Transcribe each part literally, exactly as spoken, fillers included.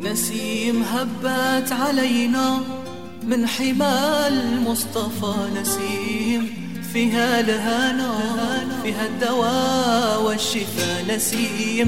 نسيم هبت علينا من حمى المصطفى نسيم فيها الهنا فيها الدواء والشفاء نسيم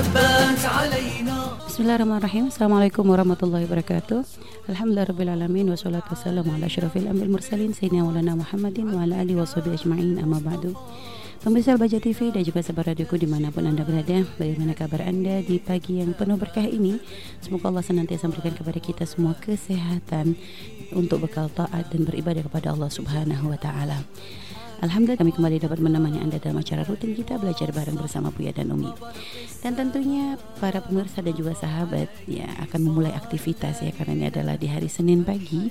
هبت علينا. Bismillahirrahmanirrahim. Assalamualaikum warahmatullahi wabarakatuh. Alhamdulillahirrabbilalamin. Wassalatu wassalamu ala asyrafil anbiya'il mursalin Sayyidina Maulana Muhammadin wa ala alihi washabihi ajma'in, amma ba'du. Pemirsa Al-Baja T V dan juga sahabat radioku dimanapun Anda berada, bagaimana kabar Anda di pagi yang penuh berkah ini? Semoga Allah senantiasa memberikan kepada kita semua kesehatan untuk bekal taat dan beribadah kepada Allah Subhanahu wa Ta'ala. Alhamdulillah kami kembali dapat menemani Anda dalam acara rutin kita belajar bareng bersama Buya dan Umi. Dan tentunya para pemirsa dan juga sahabat ya akan memulai aktivitas ya, karena ini adalah di hari Senin pagi.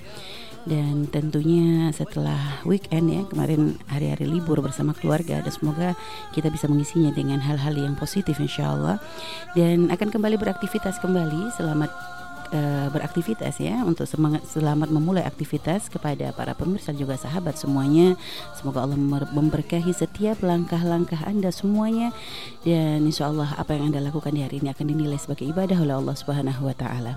Dan tentunya setelah weekend ya, kemarin hari-hari libur bersama keluarga, dan semoga kita bisa mengisinya dengan hal-hal yang positif insya Allah. Dan akan kembali beraktivitas kembali. Selamat uh, beraktivitas ya, untuk semangat, selamat memulai aktivitas kepada para pemirsa juga sahabat semuanya. Semoga Allah memberkahi setiap langkah-langkah Anda semuanya. Dan insya Allah apa yang Anda lakukan di hari ini akan dinilai sebagai ibadah oleh Allah Subhanahu wa Ta'ala.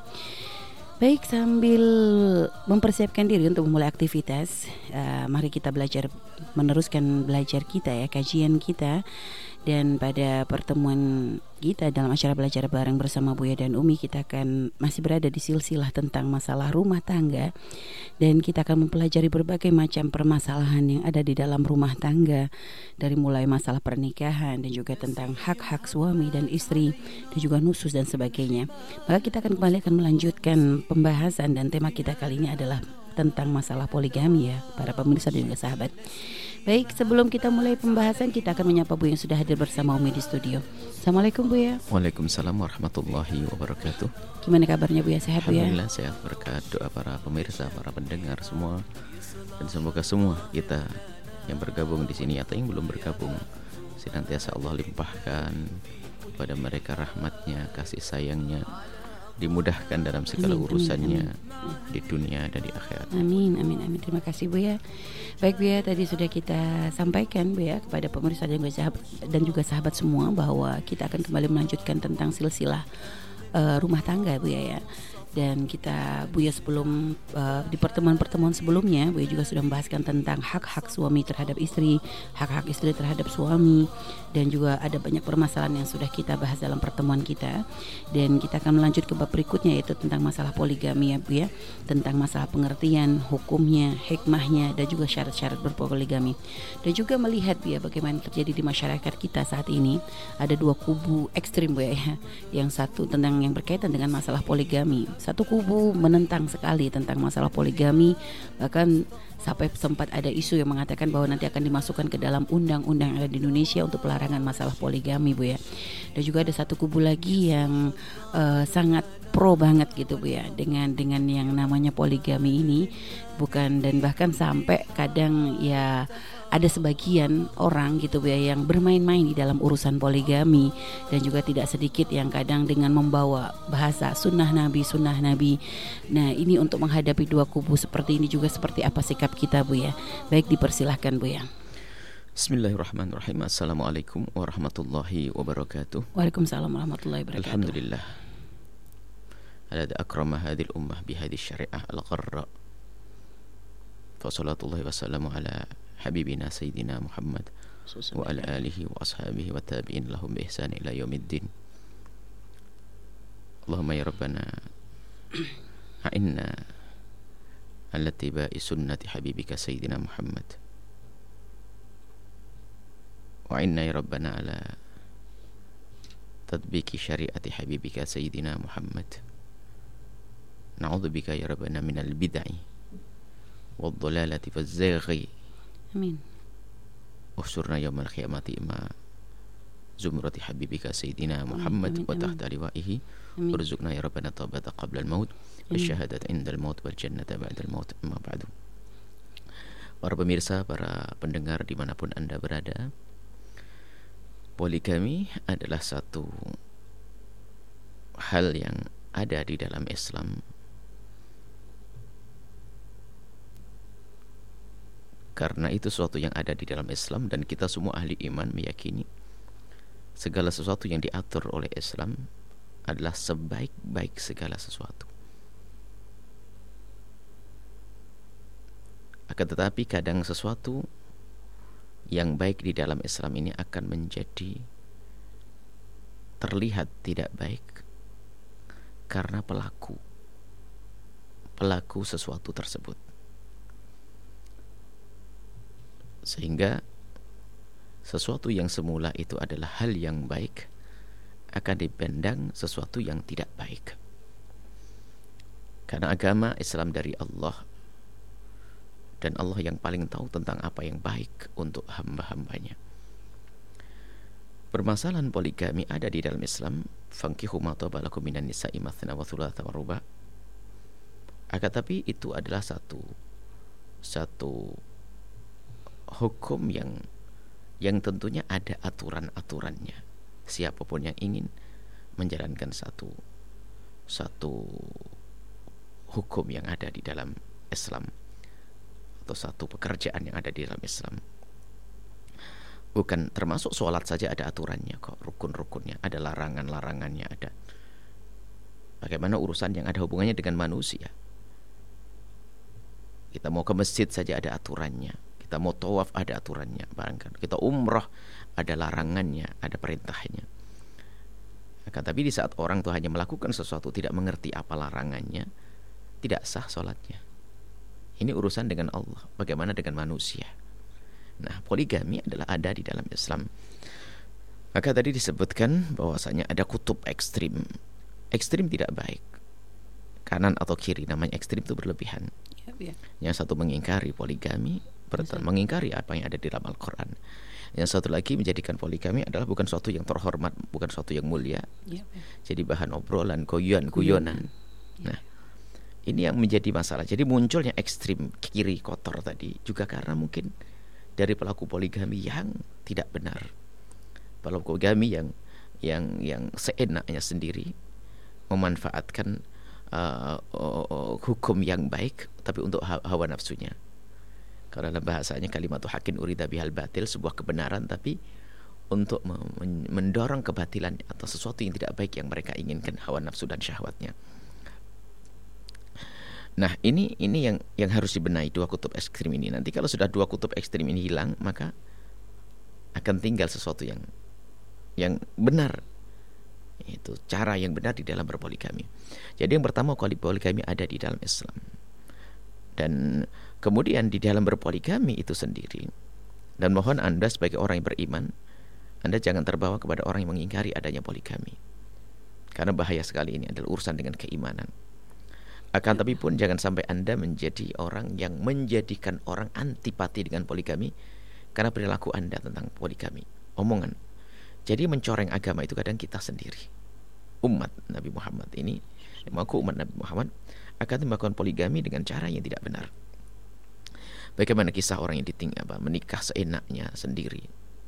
Baik, sambil mempersiapkan diri untuk memulai aktivitas, uh, mari kita belajar, meneruskan belajar kita ya, kajian kita. Dan pada pertemuan kita dalam acara belajar bareng bersama Buya dan Umi, kita akan masih berada di silsilah tentang masalah rumah tangga. Dan kita akan mempelajari berbagai macam permasalahan yang ada di dalam rumah tangga, dari mulai masalah pernikahan dan juga tentang hak-hak suami dan istri, dan juga nusus dan sebagainya. Maka kita akan kembali akan melanjutkan pembahasan, dan tema kita kali ini adalah tentang masalah poligami ya, para pemirsa dan juga sahabat. Baik, sebelum kita mulai pembahasan, kita akan menyapa Bu yang sudah hadir bersama Umi di studio. Assalamualaikum Bu ya. Waalaikumsalam warahmatullahi wabarakatuh. Gimana kabarnya Bu ya, sehat Bu ya? Alhamdulillah sehat, berkat doa para pemirsa, para pendengar semua. Dan semoga semua kita yang bergabung di sini atau yang belum bergabung, senantiasa Allah limpahkan kepada mereka rahmatnya, kasih sayangnya, dimudahkan dalam segala amin, urusannya amin, amin. Di dunia dan di akhirat. Amin, amin, amin. Terima kasih Bu ya. Baik Bu ya, tadi sudah kita sampaikan Bu ya kepada pemirsa dan juga sahabat, dan juga sahabat semua, bahwa kita akan kembali melanjutkan tentang silsilah uh, rumah tangga Bu ya ya. Dan kita Buya sebelum uh, di pertemuan-pertemuan sebelumnya, Buya juga sudah membahaskan tentang hak-hak suami terhadap istri, hak-hak istri terhadap suami, dan juga ada banyak permasalahan yang sudah kita bahas dalam pertemuan kita. Dan kita akan melanjut ke bab berikutnya, yaitu tentang masalah poligami ya Bu ya, tentang masalah pengertian hukumnya, hikmahnya, dan juga syarat-syarat berpoligami. Dan juga melihat Bu ya bagaimana terjadi di masyarakat kita saat ini. Ada dua kubu ekstrim Bu ya, yang satu tentang yang berkaitan dengan masalah poligami. Satu kubu menentang sekali tentang masalah poligami, bahkan sampai sempat ada isu yang mengatakan bahwa nanti akan dimasukkan ke dalam undang-undang yang ada di Indonesia untuk pelarangan masalah poligami Bu ya. Dan juga ada satu kubu lagi yang uh, sangat pro banget gitu Bu ya, dengan dengan yang namanya poligami ini, bukan, dan bahkan sampai kadang ya ada sebagian orang gitu Bu ya yang bermain-main di dalam urusan poligami, dan juga tidak sedikit yang kadang dengan membawa bahasa sunnah Nabi, sunnah Nabi. Nah, ini untuk menghadapi dua kubu seperti ini juga seperti apa sikap kita Bu ya. Baik, dipersilahkan Bu ya. Bismillahirrahmanirrahim. Assalamualaikum warahmatullahi wabarakatuh. Waalaikumsalam warahmatullahi wabarakatuh. Alhamdulillah alladzi akrama hadhil ummah bihadhihi syari'ah al-gharra. Fa salatullahi wa salamu ala habibina sayyidina Muhammad wa ala alihi wa ashabihi wa tabi'in lahum bi ihsan ila yaumiddin. Allahumma ya rabbana a'inna ala ittiba'i sunnati habibika sayyidina Muhammad wa a'inna ya rabbana ala tatbiqi syari'ati habibika sayyidina Muhammad. Na'udzubika ya rabbana minal bid'ah wad dhalalati waz zaghi. Amin. Uhsurna yaumal qiyamati ma zumrati habibika sayyidina Muhammad wa tahta liwa'ihi. Urzuqna ya rabbana taubata qabla al-maut wa syahadata indal maut wal jannata ba'dal maut, amma ba'du. Para pemirsa, para pendengar dimanapun Anda berada, poligami adalah satu hal yang ada di dalam Islam. Karena itu sesuatu yang ada di dalam Islam, dan kita semua ahli iman meyakini segala sesuatu yang diatur oleh Islam adalah sebaik-baik segala sesuatu. Akan tetapi kadang sesuatu yang baik di dalam Islam ini akan menjadi terlihat tidak baik karena pelaku pelaku sesuatu tersebut, sehingga sesuatu yang semula itu adalah hal yang baik akan dipandang sesuatu yang tidak baik. Karena agama Islam dari Allah, dan Allah yang paling tahu tentang apa yang baik untuk hamba-hambanya. Permasalahan poligami ada di dalam Islam. Fankihu ma taba lakum minan nisa'i mathna wa thulatha wa ruba'. Akan tapi itu adalah satu satu hukum yang yang tentunya ada aturan-aturannya. Siapapun yang ingin menjalankan satu satu hukum yang ada di dalam Islam, atau satu pekerjaan yang ada di dalam Islam, bukan termasuk sholat saja ada aturannya kok, rukun-rukunnya, ada larangan-larangannya, ada. Bagaimana urusan yang ada hubungannya dengan manusia? Kita mau ke masjid saja ada aturannya, kita mau tawaf ada aturannya, barangkali kita umrah ada larangannya, ada perintahnya. Akan tapi di saat orang tuh hanya melakukan sesuatu tidak mengerti apa larangannya, tidak sah sholatnya. Ini urusan dengan Allah, bagaimana dengan manusia. Nah, poligami adalah ada di dalam Islam. Maka tadi disebutkan bahwasanya ada kutub ekstrim. Ekstrim tidak baik, kanan atau kiri, namanya ekstrim itu berlebihan. Ya, ya. Yang satu mengingkari poligami, berarti mengingkari apa yang ada di dalam Al-Quran. Yang satu lagi menjadikan poligami adalah bukan suatu yang terhormat, bukan suatu yang mulia. Ya, ya. Jadi bahan obrolan, guyon-guyonan. Ya. Nah, ini yang menjadi masalah. Jadi munculnya ekstrim kiri kotor tadi juga karena mungkin dari pelaku poligami yang tidak benar, pelaku poligami yang yang yang seenaknya sendiri memanfaatkan uh, uh, uh, hukum yang baik tapi untuk hawa nafsunya. Karena dalam bahasanya kalimatu haqqin urida bihal batil, sebuah kebenaran tapi untuk mendorong kebatilan atau sesuatu yang tidak baik yang mereka inginkan, hawa nafsu dan syahwatnya. Nah, ini ini yang yang harus dibenahi, dua kutub ekstrim ini. Nanti kalau sudah dua kutub ekstrim ini hilang, maka akan tinggal sesuatu yang yang benar. Itu cara yang benar di dalam berpoligami. Jadi yang pertama, poligami ada di dalam Islam. Dan kemudian di dalam berpoligami itu sendiri, dan mohon Anda sebagai orang yang beriman, Anda jangan terbawa kepada orang yang mengingkari adanya poligami. Karena bahaya sekali, ini adalah urusan dengan keimanan. Akan tapi pun jangan sampai Anda menjadi orang yang menjadikan orang antipati dengan poligami karena perilaku Anda tentang poligami, omongan. Jadi mencoreng agama itu kadang kita sendiri. Umat Nabi Muhammad ini, mengaku umat Nabi Muhammad, akan melakukan poligami dengan cara yang tidak benar. Bagaimana kisah orang yang ditinggal apa, menikah seenaknya sendiri.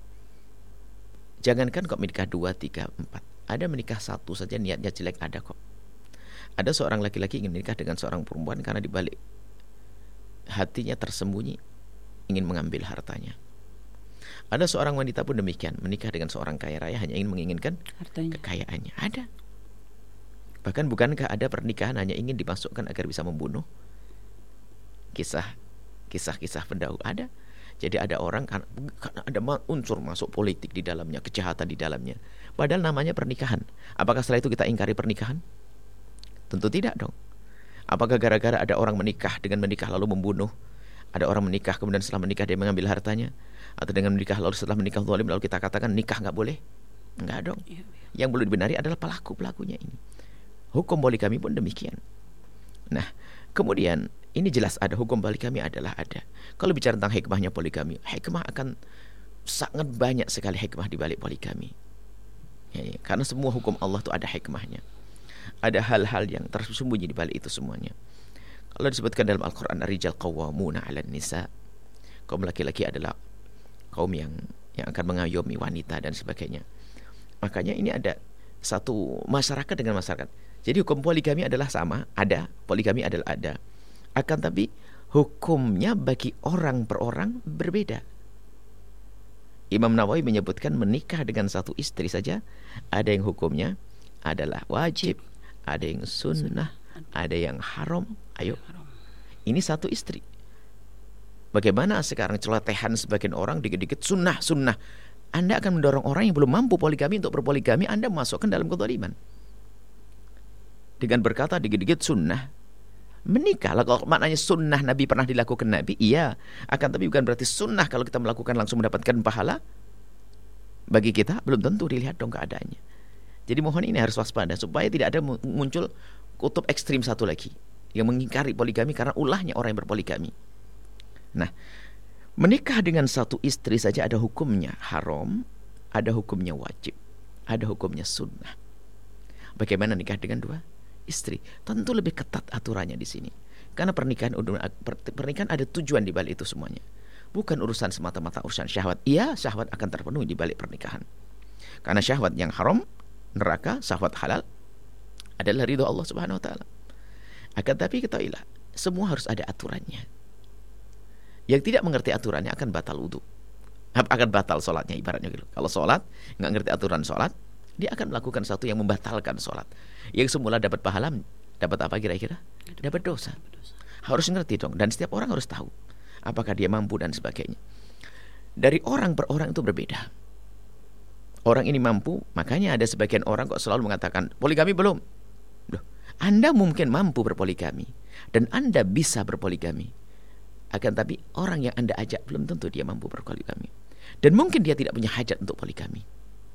Jangankan kok menikah dua, tiga, empat, ada menikah satu saja niatnya jelek ada kok. Ada seorang laki-laki ingin menikah dengan seorang perempuan karena di balik hatinya tersembunyi ingin mengambil hartanya. Ada seorang wanita pun demikian, menikah dengan seorang kaya raya hanya ingin menginginkan hartanya, kekayaannya. Ada. Bahkan bukankah ada pernikahan hanya ingin dimasukkan agar bisa membunuh? Kisah kisah-kisah pendahulu ada. Jadi ada orang karena ada unsur masuk politik di dalamnya, kejahatan di dalamnya. Padahal namanya pernikahan. Apakah setelah itu kita ingkari pernikahan? Tentu tidak dong. Apakah gara-gara ada orang menikah, dengan menikah lalu membunuh? Ada orang menikah kemudian setelah menikah dia mengambil hartanya? Atau dengan menikah lalu setelah menikah zalim lalu kita katakan nikah nggak boleh? Enggak dong. Yang perlu dibenari adalah pelaku-pelakunya ini. Hukum poligami pun demikian. Nah, kemudian ini jelas ada hukum poligami adalah ada. Kalau bicara tentang hikmahnya poligami, hikmah akan sangat banyak sekali hikmah di balik poligami. Ya, ya. Karena semua hukum Allah itu ada hikmahnya. Ada hal-hal yang tersembunyi di balik itu semuanya. Kalau disebutkan dalam Al-Quran, ar-rijal qawwamuna 'alan nisa, kaum laki-laki adalah kaum yang yang akan mengayomi wanita dan sebagainya. Makanya ini ada satu masyarakat dengan masyarakat. Jadi hukum poligami adalah sama, ada, poligami adalah ada. Akan tapi hukumnya bagi orang per orang berbeda. Imam Nawawi menyebutkan menikah dengan satu istri saja ada yang hukumnya adalah wajib, ada yang sunnah, ada yang haram. Ayo, ini satu istri. Bagaimana sekarang celotehan sebagian orang dikit-dikit sunnah, sunnah. Anda akan mendorong orang yang belum mampu poligami untuk berpoligami, Anda masukkan dalam kezaliman. Dengan berkata dikit-dikit sunnah, menikah. Kalau maknanya sunnah Nabi pernah dilakukan Nabi, iya. Akan tapi bukan berarti sunnah kalau kita melakukan langsung mendapatkan pahala. Bagi kita belum tentu, dilihat dong keadaannya. Jadi mohon ini harus waspada supaya tidak ada muncul kutub ekstrim satu lagi yang mengingkari poligami karena ulahnya orang yang berpoligami. Nah, menikah dengan satu istri saja ada hukumnya haram, ada hukumnya wajib, ada hukumnya sunnah. Bagaimana nikah dengan dua istri? Tentu lebih ketat aturannya di sini. Karena pernikahan pernikahan ada tujuan di balik itu semuanya. Bukan urusan semata-mata urusan syahwat. Iya, syahwat akan terpenuhi di balik pernikahan. Karena syahwat yang haram, neraka, syahwat halal adalah ridho Allah Subhanahu wa taala. Akan tapi ketahuilah, semua harus ada aturannya. Yang tidak mengerti aturannya akan batal wudu, akan batal sholatnya, ibaratnya gitu. Kalau sholat nggak ngerti aturan sholat, dia akan melakukan sesuatu yang membatalkan sholat. Yang semula dapat pahala, dapat apa kira-kira? Dapat dosa. Harus ngerti dong, dan setiap orang harus tahu apakah dia mampu dan sebagainya. Dari orang per orang itu berbeda. Orang ini mampu, makanya ada sebagian orang kok selalu mengatakan poligami belum. Loh, Anda mungkin mampu berpoligami dan Anda bisa berpoligami. Akan tapi orang yang Anda ajak belum tentu dia mampu berpoligami. Dan mungkin dia tidak punya hajat untuk poligami.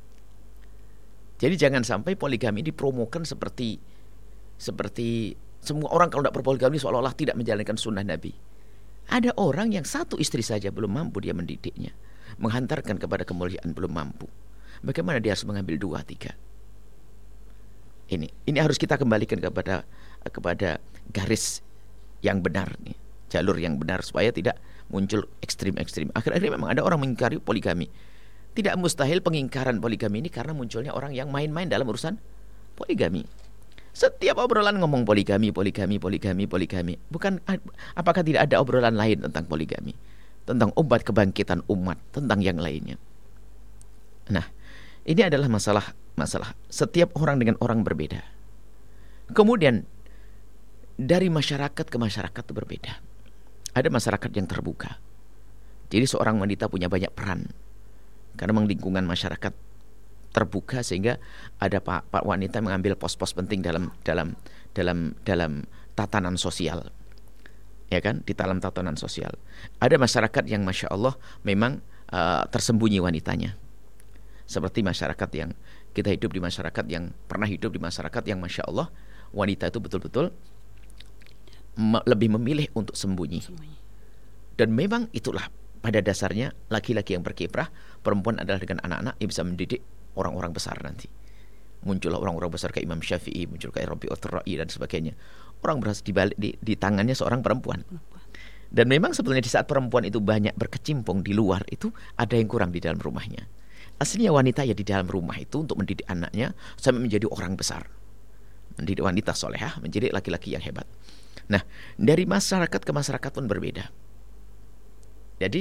Jadi jangan sampai poligami dipromokan seperti seperti semua orang kalau tidak berpoligami seolah-olah tidak menjalankan sunnah Nabi. Ada orang yang satu istri saja belum mampu dia mendidiknya, menghantarkan kepada kemuliaan belum mampu. Bagaimana dia harus mengambil dua, tiga? Ini, ini harus kita kembalikan kepada kepada garis yang benar nih, jalur yang benar supaya tidak muncul ekstrim-ekstrim. Akhir-akhir memang ada orang mengingkari poligami. Tidak mustahil pengingkaran poligami ini karena munculnya orang yang main-main dalam urusan poligami. Setiap obrolan ngomong poligami, poligami, poligami, poligami. Bukan, apakah tidak ada obrolan lain tentang poligami? Tentang obat kebangkitan umat, tentang yang lainnya. Nah, ini adalah masalah masalah setiap orang dengan orang berbeda. Kemudian dari masyarakat ke masyarakat itu berbeda. Ada masyarakat yang terbuka. Jadi seorang wanita punya banyak peran. Karena memang lingkungan masyarakat terbuka sehingga ada pak, pak wanita mengambil pos-pos penting dalam dalam dalam dalam tatanan sosial. Ya kan? Di dalam tatanan sosial. Ada masyarakat yang Masya Allah memang uh, tersembunyi wanitanya. Seperti masyarakat yang kita hidup di masyarakat yang pernah hidup di masyarakat yang Masya Allah wanita itu betul-betul me- lebih memilih untuk sembunyi. Dan memang itulah pada dasarnya laki-laki yang berkiprah, perempuan adalah dengan anak-anak yang bisa mendidik orang-orang besar nanti. Muncullah orang-orang besar kayak Imam Syafi'i, muncul kayak Rabi'ut Ra'i dan sebagainya. Orang berhasil di, balik, di, di tangannya seorang perempuan. Dan memang sebetulnya di saat perempuan itu banyak berkecimpung di luar itu ada yang kurang di dalam rumahnya. Aslinya wanita ya di dalam rumah itu untuk mendidik anaknya sampai menjadi orang besar. Mendidik wanita solehah menjadi laki-laki yang hebat. Nah, dari masyarakat ke masyarakat pun berbeda. Jadi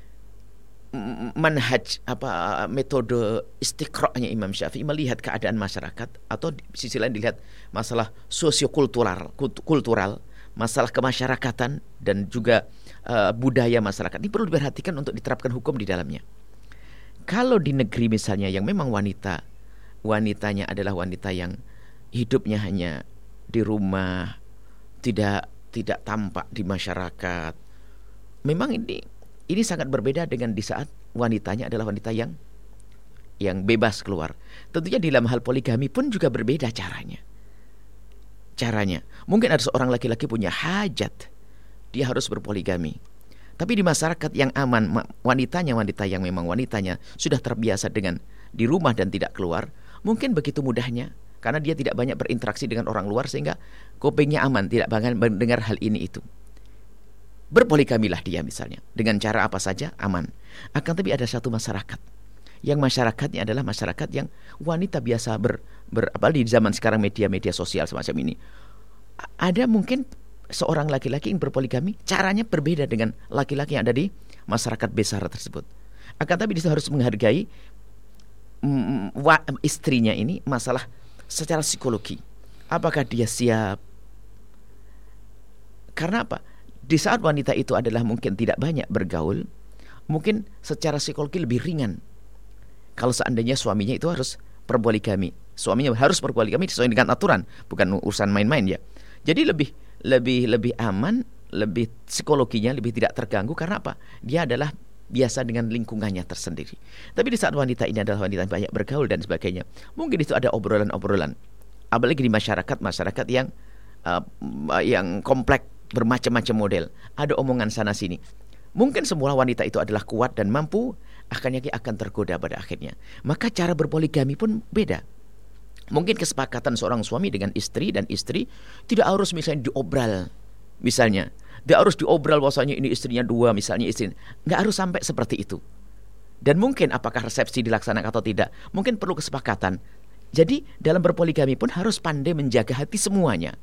manhaj apa metode istiqra'nya Imam Syafi'i melihat keadaan masyarakat atau di sisi lain dilihat masalah sosiokultural, kultural, masalah kemasyarakatan dan juga uh, budaya masyarakat. Ini perlu diperhatikan untuk diterapkan hukum di dalamnya. Kalau di negeri misalnya yang memang wanita wanitanya adalah wanita yang hidupnya hanya di rumah, tidak tidak tampak di masyarakat. Memang ini ini sangat berbeda dengan di saat wanitanya adalah wanita yang yang bebas keluar. Tentunya di dalam hal poligami pun juga berbeda caranya. Caranya, mungkin ada seorang laki-laki punya hajat, dia harus berpoligami. Tapi di masyarakat yang aman, wanitanya wanita yang memang wanitanya sudah terbiasa dengan di rumah dan tidak keluar, mungkin begitu mudahnya karena dia tidak banyak berinteraksi dengan orang luar sehingga kupingnya aman, tidak banyak mendengar hal ini itu. Berpoligamilah dia misalnya dengan cara apa saja aman. Akan tapi ada satu masyarakat yang masyarakatnya adalah masyarakat yang wanita biasa ber, ber apalagi di zaman sekarang media-media sosial semacam ini. Ada mungkin seorang laki-laki yang berpoligami caranya berbeda dengan laki-laki yang ada di masyarakat besar tersebut. Akan tapi dia harus menghargai mm, wa, istrinya ini masalah secara psikologi. Apakah dia siap? Karena apa? Di saat wanita itu adalah mungkin tidak banyak bergaul, mungkin secara psikologi lebih ringan. Kalau seandainya suaminya itu harus berpoligami, suaminya harus berpoligami sesuai dengan aturan, bukan urusan main-main ya. Jadi lebih lebih lebih aman, lebih psikologinya lebih tidak terganggu. Karena apa? Dia adalah biasa dengan lingkungannya tersendiri. Tapi di saat wanita ini adalah wanita yang banyak bergaul dan sebagainya, mungkin itu ada obrolan-obrolan. Apalagi di masyarakat-masyarakat yang uh, yang kompleks, bermacam-macam model, ada omongan sana sini. Mungkin semua wanita itu adalah kuat dan mampu, akhirnya akan tergoda pada akhirnya. Maka cara berpoligami pun beda. Mungkin kesepakatan seorang suami dengan istri, dan istri tidak harus misalnya diobral, misalnya dia harus diobral bahwasanya ini istrinya dua, misalnya istri, nggak harus sampai seperti itu. Dan mungkin apakah resepsi dilaksanakan atau tidak, mungkin perlu kesepakatan. Jadi dalam berpoligami pun harus pandai menjaga hati semuanya.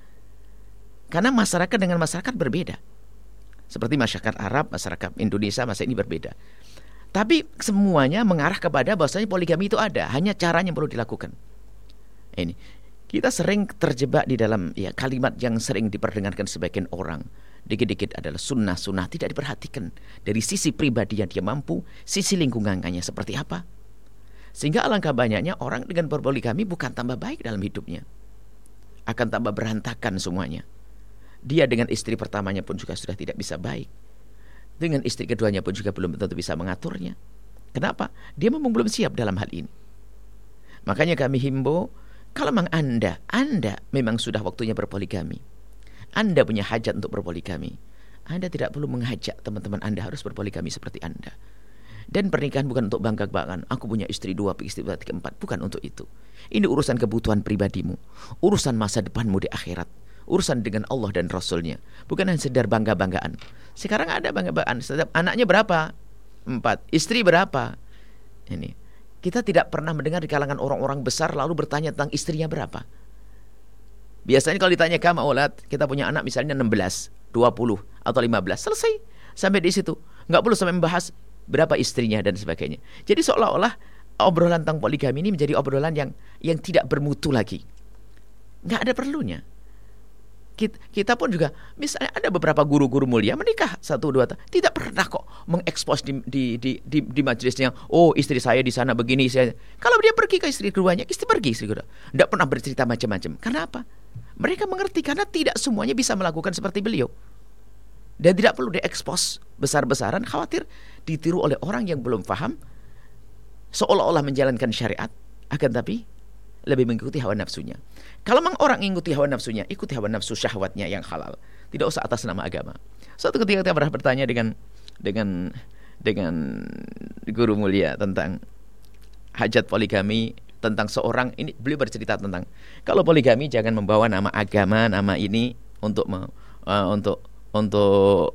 Karena masyarakat dengan masyarakat berbeda. Seperti masyarakat Arab, masyarakat Indonesia, masa ini berbeda. Tapi semuanya mengarah kepada bahwasanya poligami itu ada, hanya caranya yang perlu dilakukan. Ini kita sering terjebak di dalam ya kalimat yang sering diperdengarkan sebagian orang. Dikit-dikit adalah sunnah-sunnah, tidak diperhatikan dari sisi pribadi yang dia mampu, sisi lingkungannya seperti apa. Sehingga alangkah banyaknya orang dengan berpoligami bukan tambah baik dalam hidupnya, akan tambah berantakan semuanya. Dia dengan istri pertamanya pun juga sudah tidak bisa baik, dengan istri keduanya pun juga belum tentu bisa mengaturnya. Kenapa? Dia memang belum siap dalam hal ini. Makanya kami himbau, kalau memang anda Anda memang sudah waktunya berpoligami, Anda punya hajat untuk berpoligami, Anda tidak perlu mengajak teman-teman Anda harus berpoligami seperti Anda. Dan pernikahan bukan untuk bangga-banggaan, aku punya istri dua, istri dua, tiga, empat. Bukan untuk itu. Ini urusan kebutuhan pribadimu, urusan masa depanmu di akhirat, urusan dengan Allah dan Rasulnya. Bukan hanya sekedar bangga-banggaan. Sekarang ada bangga-banggaan, setiap anaknya berapa? Empat. Istri berapa? Ini kita tidak pernah mendengar di kalangan orang-orang besar lalu bertanya tentang istrinya berapa. Biasanya kalau ditanya kamu aulad, kita punya anak misalnya enam belas, dua puluh atau lima belas, selesai sampai di situ. Enggak perlu sampai membahas berapa istrinya dan sebagainya. Jadi seolah-olah obrolan tentang poligami ini menjadi obrolan yang yang tidak bermutu lagi. Enggak ada perlunya. Kita, kita pun juga misalnya ada beberapa guru-guru mulia menikah satu dua tahun, tidak pernah kok mengekspos di di di di, di majelisnya. Oh, istri saya di sana begini. Saya kalau dia pergi ke istri keduanya, istri pergi istri kedua. Tidak pernah bercerita macam-macam. Karena apa? Mereka mengerti karena tidak semuanya bisa melakukan seperti beliau. Dan tidak perlu diekspos besar-besaran, khawatir ditiru oleh orang yang belum paham, seolah-olah menjalankan syariat, akan tapi lebih mengikuti hawa nafsunya. Kalau memang orang mengikuti hawa nafsunya, ikuti hawa nafsu syahwatnya yang halal. Tidak usah atas nama agama. Suatu ketika kita pernah bertanya dengan dengan dengan guru mulia tentang hajat poligami, tentang seorang ini, beliau bercerita tentang kalau poligami jangan membawa nama agama, nama ini untuk me, uh, untuk untuk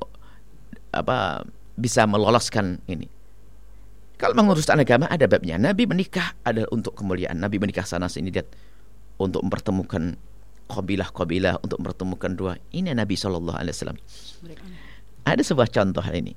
apa bisa meloloskan ini. Kalau mengurusan agama ada babnya. Nabi menikah adalah untuk kemuliaan. Nabi menikah sana sini lihat untuk mempertemukan kabilah-kabilah, untuk mempertemukan dua. Ini Nabi shallallahu alaihi wasallam. Ada sebuah contoh ini.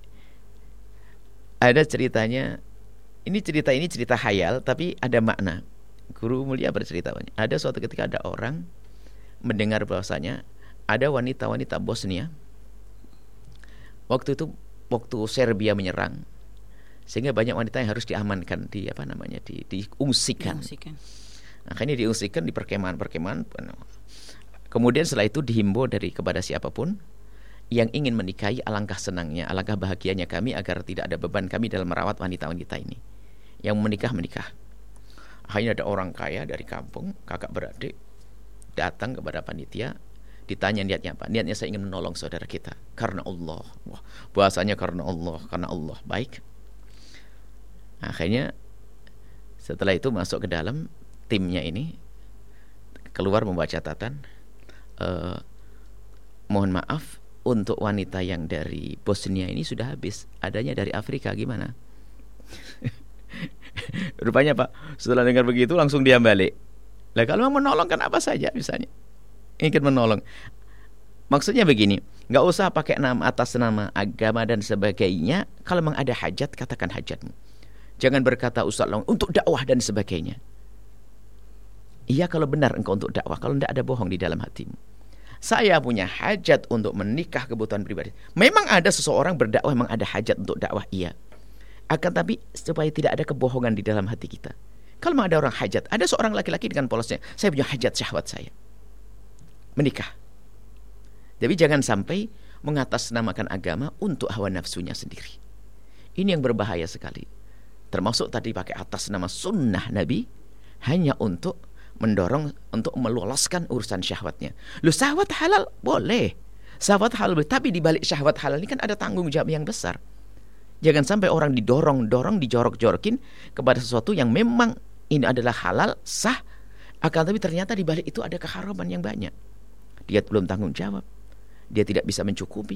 Ada ceritanya. Ini cerita ini cerita khayal tapi ada makna. Guru mulia bercerita banyak. Ada suatu ketika ada orang mendengar bahwasanya ada wanita-wanita Bosnia. Waktu itu waktu Serbia menyerang, sehingga banyak wanita yang harus diamankan, di apa namanya, di diungsikan. diungsikan. Akhirnya diungsikan di perkemahan-perkemahan. Kemudian setelah itu dihimbau dari kepada siapapun yang ingin menikahi, alangkah senangnya, alangkah bahagianya kami agar tidak ada beban kami dalam merawat wanita-wanita ini. Yang menikah menikah. Akhirnya ada orang kaya dari kampung, kakak beradik, datang kepada panitia. Ditanya niatnya apa? Niatnya saya ingin menolong saudara kita karena Allah. Wah, bahasanya karena Allah, karena Allah. Baik. Akhirnya setelah itu masuk ke dalam, timnya ini keluar membawa catatan, eh, mohon maaf untuk wanita yang dari Bosnia ini sudah habis, adanya dari Afrika, gimana? Rupanya Pak, setelah dengar begitu langsung dia balik. Lah kalau mau menolong kan apa saja misalnya, ingin menolong. Maksudnya begini, nggak usah pakai nama atas nama agama dan sebagainya. Kalau memang ada hajat, katakan hajatmu. Jangan berkata Ustaz Long untuk dakwah dan sebagainya. Iya kalau benar engkau untuk dakwah, kalau tidak ada bohong di dalam hatimu. Saya punya hajat untuk menikah kebutuhan pribadi. Memang ada seseorang berdakwah, memang ada hajat untuk dakwah, iya. Akan tapi supaya tidak ada kebohongan di dalam hati kita. Kalau memang ada orang hajat, ada seorang laki-laki dengan polosnya, saya punya hajat syahwat saya menikah. Jadi jangan sampai mengatasnamakan agama untuk hawa nafsunya sendiri. Ini yang berbahaya sekali. Termasuk tadi pakai atas nama sunnah Nabi, hanya untuk mendorong, untuk meloloskan urusan syahwatnya. Lu syahwat halal boleh, syahwat halal boleh, tapi di balik syahwat halal ini kan ada tanggung jawab yang besar. Jangan sampai orang didorong-dorong, dijorok-jorokin kepada sesuatu yang memang ini adalah halal, sah, akan tapi ternyata di balik itu ada keharaman yang banyak. Dia belum tanggung jawab, dia tidak bisa mencukupi.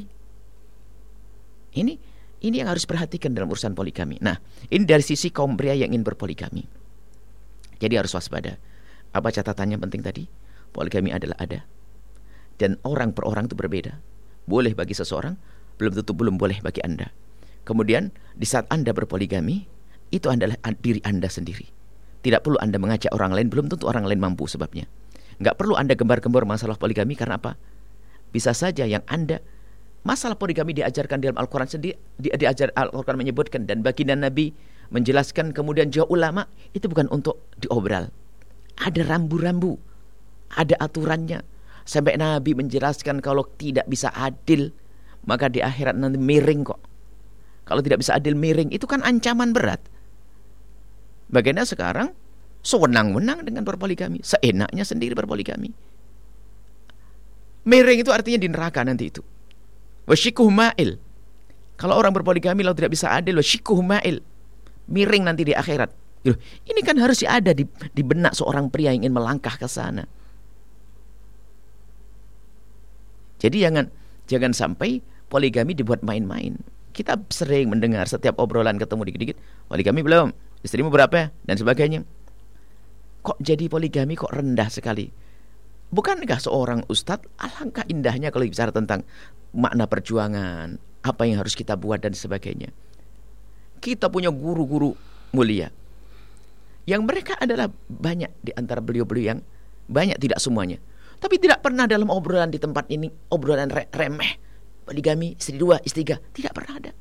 Ini ini yang harus perhatikan dalam urusan poligami. Nah, ini dari sisi kaum pria yang ingin berpoligami. Jadi harus waspada. Apa catatannya penting tadi? Poligami adalah ada, dan orang per orang itu berbeda. Boleh bagi seseorang, belum tentu belum boleh bagi Anda. Kemudian di saat Anda berpoligami, itu adalah diri Anda sendiri. Tidak perlu Anda mengajak orang lain, belum tentu orang lain mampu sebabnya. Nggak perlu Anda gembar-gembor masalah poligami, karena apa? Bisa saja yang Anda, masalah poligami diajarkan dalam Al-Quran sendiri, di, diajar Al-Quran menyebutkan, dan baginda Nabi menjelaskan, kemudian juga ulama, itu bukan untuk diobral. Ada rambu-rambu, ada aturannya. Sampai Nabi menjelaskan kalau tidak bisa adil, maka di akhirat nanti miring kok. Kalau tidak bisa adil miring, itu kan ancaman berat. Bagaimana sekarang sewenang-wenang dengan berpoligami, seenaknya sendiri berpoligami. Miring itu artinya di neraka nanti itu. Wasyikuh ma'il. Kalau orang berpoligami lalu tidak bisa adil, wasyikuh ma'il, miring nanti di akhirat. Ini kan harus ada di, di benak seorang pria yang ingin melangkah ke sana. Jadi jangan jangan sampai poligami dibuat main-main. Kita sering mendengar setiap obrolan ketemu dikit-dikit, poligami belum, istrimu berapa, dan sebagainya. Kok jadi poligami kok rendah sekali? Bukankah seorang ustadz, alangkah indahnya kalau bicara tentang makna perjuangan, apa yang harus kita buat dan sebagainya. Kita punya guru-guru mulia, yang mereka adalah banyak di antara beliau-beliau yang banyak, tidak semuanya, tapi tidak pernah dalam obrolan di tempat ini obrolan re- remeh, poligami, istri dua, istri tiga, tidak pernah ada.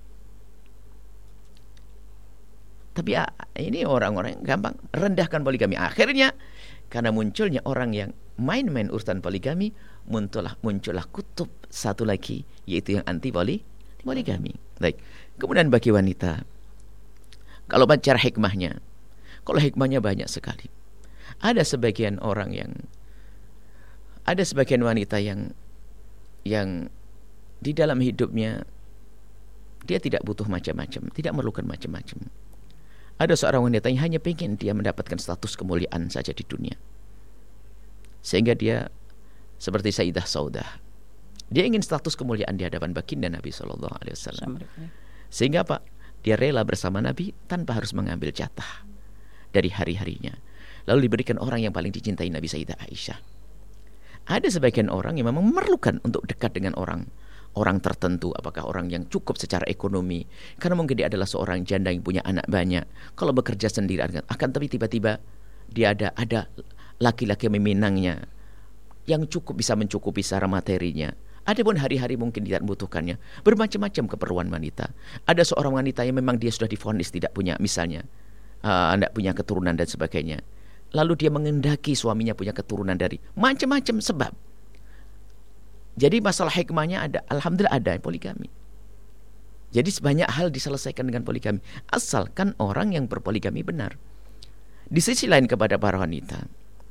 Tapi ya, ini orang-orang yang gampang rendahkan poligami. Akhirnya karena munculnya orang yang main-main urusan poligami, muncullah muncullah kutub satu lagi, yaitu yang anti poligami. Baik. Kemudian bagi wanita, kalau bicara hikmahnya, kalau hikmahnya banyak sekali. Ada sebagian orang yang, ada sebagian wanita yang yang di dalam hidupnya dia tidak butuh macam-macam, tidak memerlukan macam-macam. Ada seorang wanita yang hanya ingin dia mendapatkan status kemuliaan saja di dunia, sehingga dia seperti Sayyidah Saudah, dia ingin status kemuliaan di hadapan baginda Nabi Shallallahu Alaihi Wasallam, sehingga apa? Dia rela bersama Nabi tanpa harus mengambil jatah dari hari-harinya, lalu diberikan orang yang paling dicintai Nabi, Sayyidah Aisyah. Ada sebagian orang yang memang memerlukan untuk dekat dengan orang orang tertentu, apakah orang yang cukup secara ekonomi, karena mungkin dia adalah seorang janda yang punya anak banyak, kalau bekerja sendiri akan, tapi tiba-tiba dia ada ada laki-laki meminangnya yang cukup bisa mencukupi secara materinya. Ada pun hari-hari mungkin tidak membutuhkannya. Bermacam-macam keperluan wanita. Ada seorang wanita yang memang dia sudah divonis tidak punya, misalnya uh, tidak punya keturunan dan sebagainya, lalu dia mengendaki suaminya punya keturunan dari macam-macam sebab. Jadi masalah hikmahnya ada, alhamdulillah ada poligami. Jadi sebanyak hal diselesaikan dengan poligami, asalkan orang yang berpoligami benar. Di sisi lain kepada para wanita,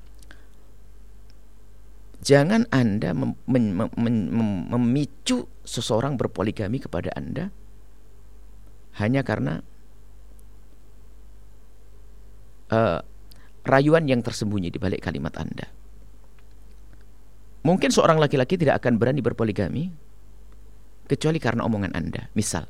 jangan Anda mem- mem- mem- mem- memicu seseorang berpoligami kepada Anda hanya karena uh, rayuan yang tersembunyi di balik kalimat Anda. Mungkin seorang laki-laki tidak akan berani berpoligami kecuali karena omongan Anda. Misal,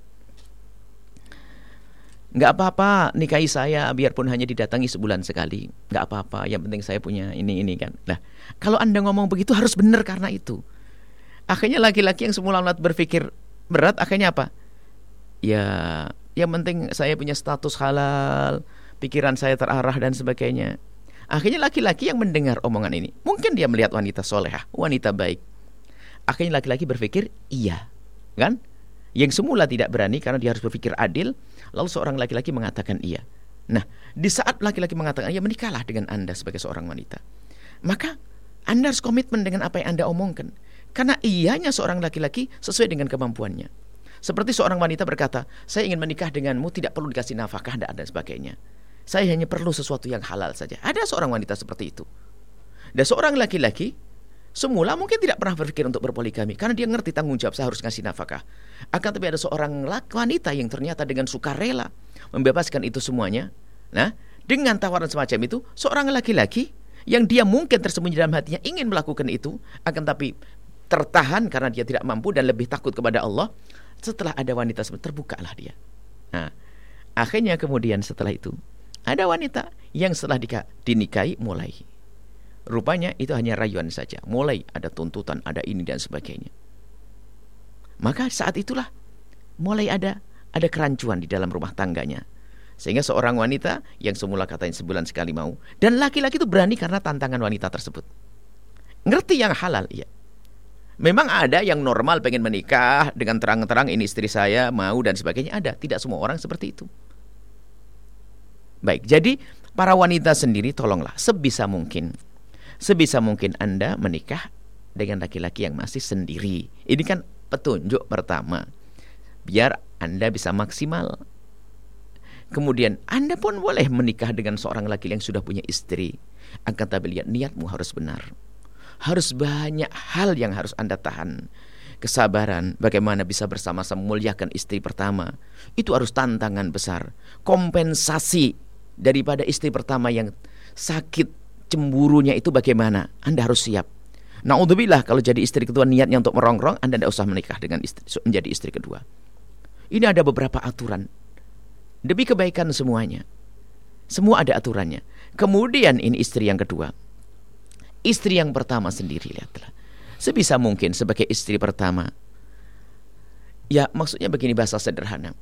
nggak apa-apa nikahi saya biarpun hanya didatangi sebulan sekali, nggak apa-apa, yang penting saya punya ini ini kan. Nah, kalau Anda ngomong begitu harus benar karena itu. Akhirnya laki-laki yang semula berpikir berat, akhirnya apa? Ya, yang penting saya punya status halal, pikiran saya terarah dan sebagainya. Akhirnya laki-laki yang mendengar omongan ini, mungkin dia melihat wanita solehah, wanita baik. Akhirnya laki-laki berpikir, iya, kan? Yang semula tidak berani karena dia harus berpikir adil, lalu seorang laki-laki mengatakan iya. Nah, di saat laki-laki mengatakan iya, menikahlah dengan Anda sebagai seorang wanita. Maka Anda harus komitmen dengan apa yang Anda omongkan. Karena iyanya seorang laki-laki sesuai dengan kemampuannya. Seperti seorang wanita berkata, saya ingin menikah denganmu, tidak perlu dikasih nafkah dan sebagainya. Saya hanya perlu sesuatu yang halal saja. Ada seorang wanita seperti itu. Dan seorang laki-laki semula mungkin tidak pernah berpikir untuk berpoligami karena dia ngerti tanggung jawab saya harus ngasih nafkah. Akan tapi ada seorang wanita yang ternyata dengan sukarela membebaskan itu semuanya. Nah, dengan tawaran semacam itu, seorang laki-laki yang dia mungkin tersembunyi dalam hatinya ingin melakukan itu, akan tapi tertahan karena dia tidak mampu dan lebih takut kepada Allah. Setelah ada wanita seperti terbukalah dia. Nah, akhirnya kemudian setelah itu ada wanita yang setelah dinikahi mulai, rupanya itu hanya rayuan saja. Mulai ada tuntutan, ada ini dan sebagainya. Maka saat itulah mulai ada ada kerancuan di dalam rumah tangganya. Sehingga seorang wanita yang semula katanya sebulan sekali mau, dan laki-laki itu berani karena tantangan wanita tersebut. Ngerti yang halal, iya. Memang ada yang normal pengen menikah dengan terang-terang ini istri saya mau dan sebagainya, ada. Tidak semua orang seperti itu. Baik, jadi para wanita sendiri tolonglah sebisa mungkin Sebisa mungkin Anda menikah dengan laki-laki yang masih sendiri. Ini kan petunjuk pertama, biar Anda bisa maksimal. Kemudian Anda pun boleh menikah dengan seorang laki yang sudah punya istri. Akan tapi lihat, niatmu harus benar. Harus banyak hal yang harus Anda tahan. Kesabaran, bagaimana bisa bersama-sama memuliakan istri pertama. Itu harus tantangan besar. Kompensasi daripada istri pertama yang sakit, cemburunya itu bagaimana? Anda harus siap. Na'udzubillah kalau jadi istri kedua niatnya untuk merongrong, Anda tidak usah menikah dengan istri, menjadi istri kedua. Ini ada beberapa aturan demi kebaikan semuanya. Semua ada aturannya. Kemudian ini istri yang kedua. Istri yang pertama sendiri, lihatlah. Sebisa mungkin sebagai istri pertama, ya maksudnya begini bahasa sederhana,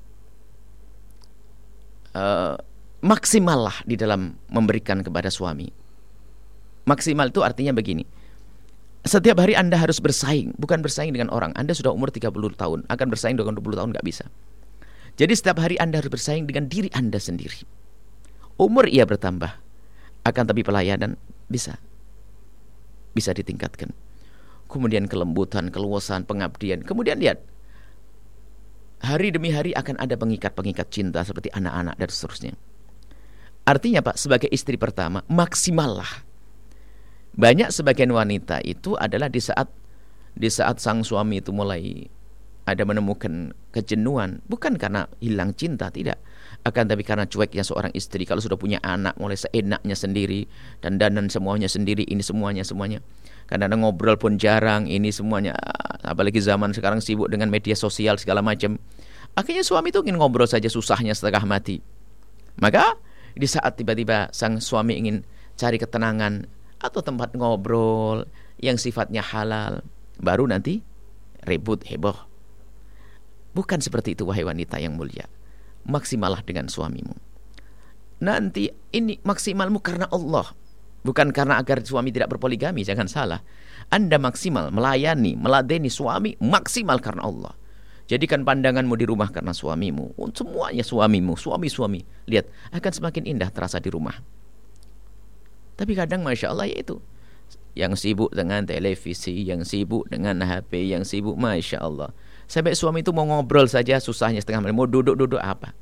uh, maksimallah di dalam memberikan kepada suami. Maksimal itu artinya begini, setiap hari Anda harus bersaing. Bukan bersaing dengan orang. Anda sudah umur tiga puluh tahun, akan bersaing dengan dua puluh tahun, gak bisa. Jadi setiap hari Anda harus bersaing dengan diri Anda sendiri. Umur ia bertambah, akan tapi pelayanan bisa Bisa ditingkatkan. Kemudian kelembutan, keluasan, pengabdian. Kemudian lihat, hari demi hari akan ada pengikat-pengikat cinta seperti anak-anak dan seterusnya. Artinya Pak, sebagai istri pertama, maksimallah. Banyak sebagian wanita itu adalah di saat di saat sang suami itu mulai ada menemukan kejenuhan, bukan karena hilang cinta, tidak, akan tapi karena cueknya seorang istri. Kalau sudah punya anak mulai seenaknya sendiri, dandanan semuanya sendiri, ini semuanya semuanya. Kadang-kadang ngobrol pun jarang, ini semuanya. Apalagi zaman sekarang sibuk dengan media sosial segala macam. Akhirnya suami itu ingin ngobrol saja susahnya setengah mati. Maka di saat tiba-tiba sang suami ingin cari ketenangan atau tempat ngobrol yang sifatnya halal, baru nanti ribut heboh. Bukan seperti itu wahai wanita yang mulia. Maksimallah dengan suamimu. Nanti ini maksimalmu karena Allah, bukan karena agar suami tidak berpoligami. Jangan salah. Anda maksimal melayani, meladeni suami maksimal karena Allah. Jadikan pandanganmu di rumah karena suamimu. Semuanya suamimu, suami-suami. Lihat, akan semakin indah terasa di rumah. Tapi kadang Masya Allah ya itu, yang sibuk dengan televisi, yang sibuk dengan H P, yang sibuk Masya Allah. Sampai suami itu mau ngobrol saja susahnya setengah menit. Mau duduk-duduk apa.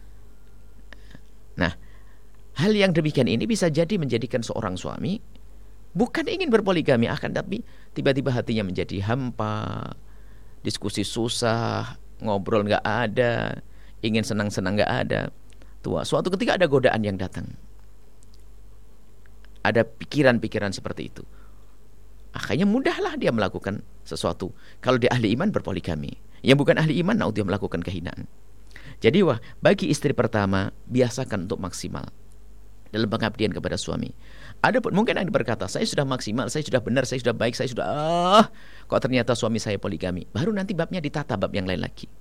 Nah, hal yang demikian ini bisa jadi menjadikan seorang suami bukan ingin berpoligami, akan tapi tiba-tiba hatinya menjadi hampa, diskusi susah, ngobrol gak ada, ingin senang-senang gak ada. Tua, suatu ketika ada godaan yang datang, ada pikiran-pikiran seperti itu. Akhirnya mudahlah dia melakukan sesuatu. Kalau dia ahli iman berpoligami, yang bukan ahli iman, nah dia melakukan kehinaan. Jadi wah, bagi istri pertama biasakan untuk maksimal dalam pengabdian kepada suami. Ada pun mungkin yang berkata, saya sudah maksimal, saya sudah benar, saya sudah baik, saya sudah ah, kok ternyata suami saya poligami. Baru nanti babnya ditata bab yang lain lagi.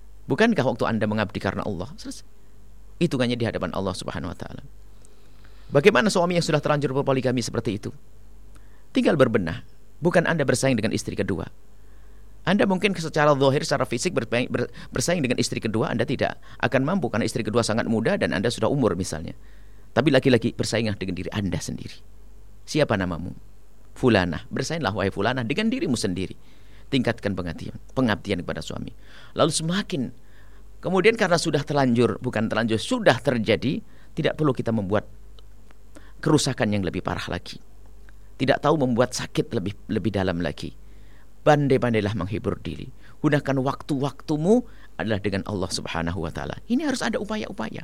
Bukankah waktu Anda mengabdi karena Allah, selesai hitungannya di hadapan Allah Subhanahu wa taala. Bagaimana suami yang sudah terlanjur berpoligami seperti itu? Tinggal berbenah. Bukan Anda bersaing dengan istri kedua. Anda mungkin secara zahir, secara fisik bersaing dengan istri kedua, Anda tidak akan mampu karena istri kedua sangat muda dan Anda sudah umur misalnya. Tapi laki-laki bersainglah dengan diri Anda sendiri. Siapa namamu? Fulanah. Bersainglah wahai Fulanah dengan dirimu sendiri. Tingkatkan pengabdian, pengabdian kepada suami. Lalu semakin kemudian karena sudah terlanjur, bukan terlanjur, sudah terjadi, tidak perlu kita membuat kerusakan yang lebih parah lagi. Tidak tahu membuat sakit lebih lebih dalam lagi. Pandai-pandailah menghibur diri. Gunakan waktu-waktumu adalah dengan Allah Subhanahu wa taala. Ini harus ada upaya-upaya.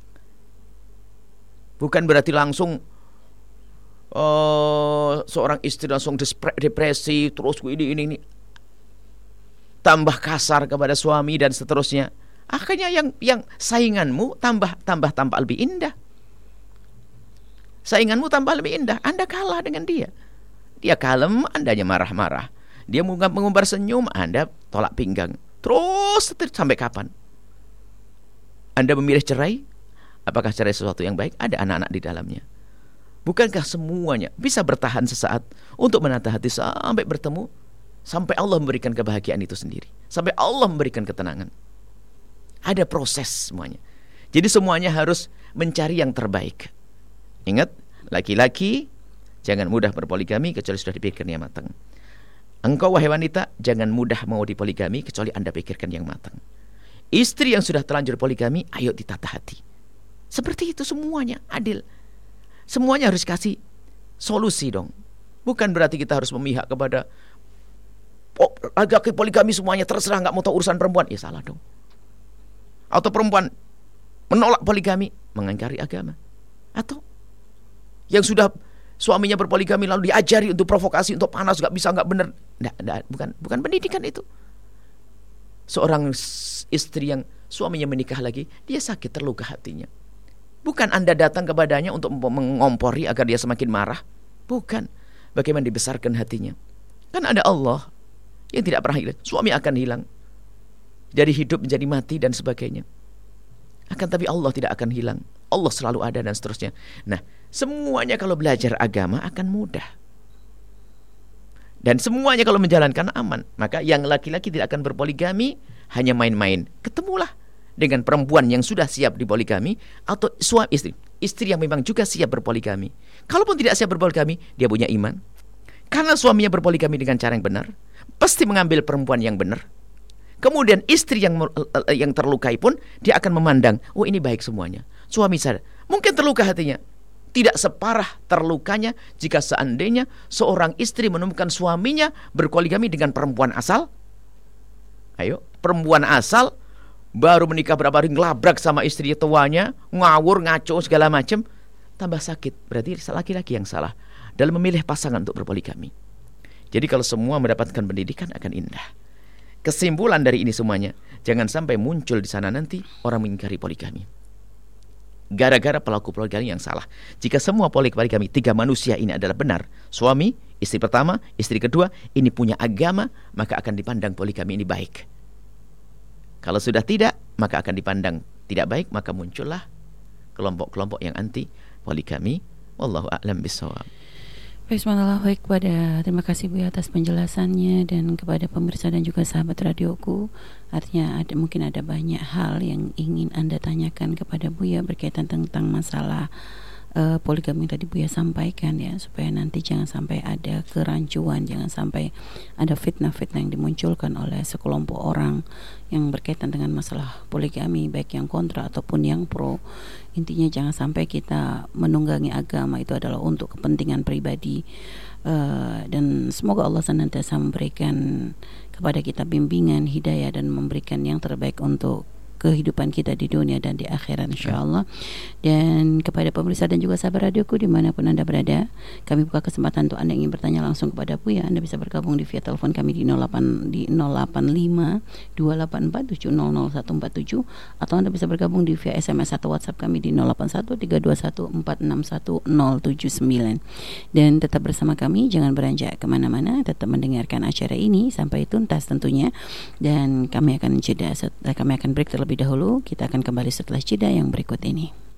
Bukan berarti langsung uh, seorang istri langsung depresi, terus ini ini ini tambah kasar kepada suami dan seterusnya. Akhirnya yang yang sainganmu tambah tambah tampak lebih indah. Sainganmu tambah lebih indah. Anda kalah dengan dia. Dia kalem, Andanya marah-marah. Dia mengumbar senyum, Anda tolak pinggang. Terus sampai kapan? Anda memilih cerai? Apakah cerai sesuatu yang baik? Ada anak-anak di dalamnya. Bukankah semuanya bisa bertahan sesaat untuk menata hati sampai bertemu, sampai Allah memberikan kebahagiaan itu sendiri, sampai Allah memberikan ketenangan? Ada proses semuanya. Jadi semuanya harus mencari yang terbaik. Ingat, laki-laki jangan mudah berpoligami kecuali sudah dipikirkan yang matang. Engkau wahai wanita, jangan mudah mau dipoligami kecuali Anda pikirkan yang matang. Istri yang sudah terlanjur poligami, ayo ditata hati. Seperti itu semuanya, adil. Semuanya harus kasih solusi dong. Bukan berarti kita harus memihak kepada oh, laki-laki poligami semuanya terserah, gak mau tahu urusan perempuan. Ya salah dong. Atau perempuan menolak poligami, mengingkari agama. Atau yang sudah suaminya berpoligami lalu diajari untuk provokasi, untuk panas, gak bisa, gak benar. Nggak, nggak, bukan, bukan pendidikan itu. Seorang istri yang suaminya menikah lagi, dia sakit, terluka hatinya. Bukan Anda datang kepadanya untuk mengompori agar dia semakin marah. Bukan. Bagaimana dibesarkan hatinya. Kan ada Allah yang tidak pernah hilang. Suami akan hilang. Dari hidup menjadi mati dan sebagainya. Akan tapi Allah tidak akan hilang. Allah selalu ada dan seterusnya. Nah, semuanya kalau belajar agama akan mudah. Dan semuanya kalau menjalankan aman. Maka yang laki-laki tidak akan berpoligami hanya main-main. Ketemulah dengan perempuan yang sudah siap dipoligami atau suami istri. Istri yang memang juga siap berpoligami. Kalaupun tidak siap berpoligami, dia punya iman. Karena suaminya berpoligami dengan cara yang benar, pasti mengambil perempuan yang benar. Kemudian istri yang yang terlukai pun dia akan memandang, oh ini baik semuanya. Suami saya mungkin terluka hatinya, tidak separah terlukanya jika seandainya seorang istri menemukan suaminya berpoligami dengan perempuan asal. Ayo, perempuan asal baru menikah berapa hari ngelabrak sama istri tuanya, ngawur, ngaco segala macam, tambah sakit. Berarti laki-laki yang salah dalam memilih pasangan untuk berpoligami. Jadi kalau semua mendapatkan pendidikan akan indah. Kesimpulan dari ini semuanya, jangan sampai muncul di sana nanti orang mengingkari poligami gara-gara pelaku poligami yang salah. Jika semua poligami tiga manusia ini adalah benar, suami, istri pertama, istri kedua ini punya agama, maka akan dipandang poligami ini baik. Kalau sudah tidak, maka akan dipandang tidak baik, maka muncullah kelompok-kelompok yang anti poligami. Wallahu a'lam bishawab. Baik, kepada terima kasih Bu atas penjelasannya, dan kepada pemirsa dan juga sahabat radioku. Artinya ada mungkin ada banyak hal yang ingin Anda tanyakan kepada Buya berkaitan tentang masalah uh, poligami yang tadi Buya sampaikan ya, supaya nanti jangan sampai ada kerancuan, jangan sampai ada fitnah-fitnah yang dimunculkan oleh sekelompok orang yang berkaitan dengan masalah poligami, baik yang kontra ataupun yang pro. Intinya jangan sampai kita menunggangi agama itu adalah untuk kepentingan pribadi, uh, dan semoga Allah senantiasa memberikan kepada kita bimbingan, hidayah, dan memberikan yang terbaik untuk kehidupan kita di dunia dan di akhirat insyaallah. Dan kepada pemirsa dan juga sahabat radioku dimanapun Anda berada, kami buka kesempatan untuk Anda yang ingin bertanya langsung kepada Buya. Anda bisa bergabung di via telepon kami di nol delapan di nol delapan lima dua delapan empat tujuh nol nol satu empat tujuh, atau Anda bisa bergabung di via S M S atau WhatsApp kami di nol delapan satu tiga dua satu empat enam satu nol tujuh sembilan. Dan tetap bersama kami, jangan beranjak kemana-mana, tetap mendengarkan acara ini sampai tuntas tentunya. Dan kami akan jeda, kami akan break terlebih dahulu. Kita akan kembali setelah jeda yang berikut ini.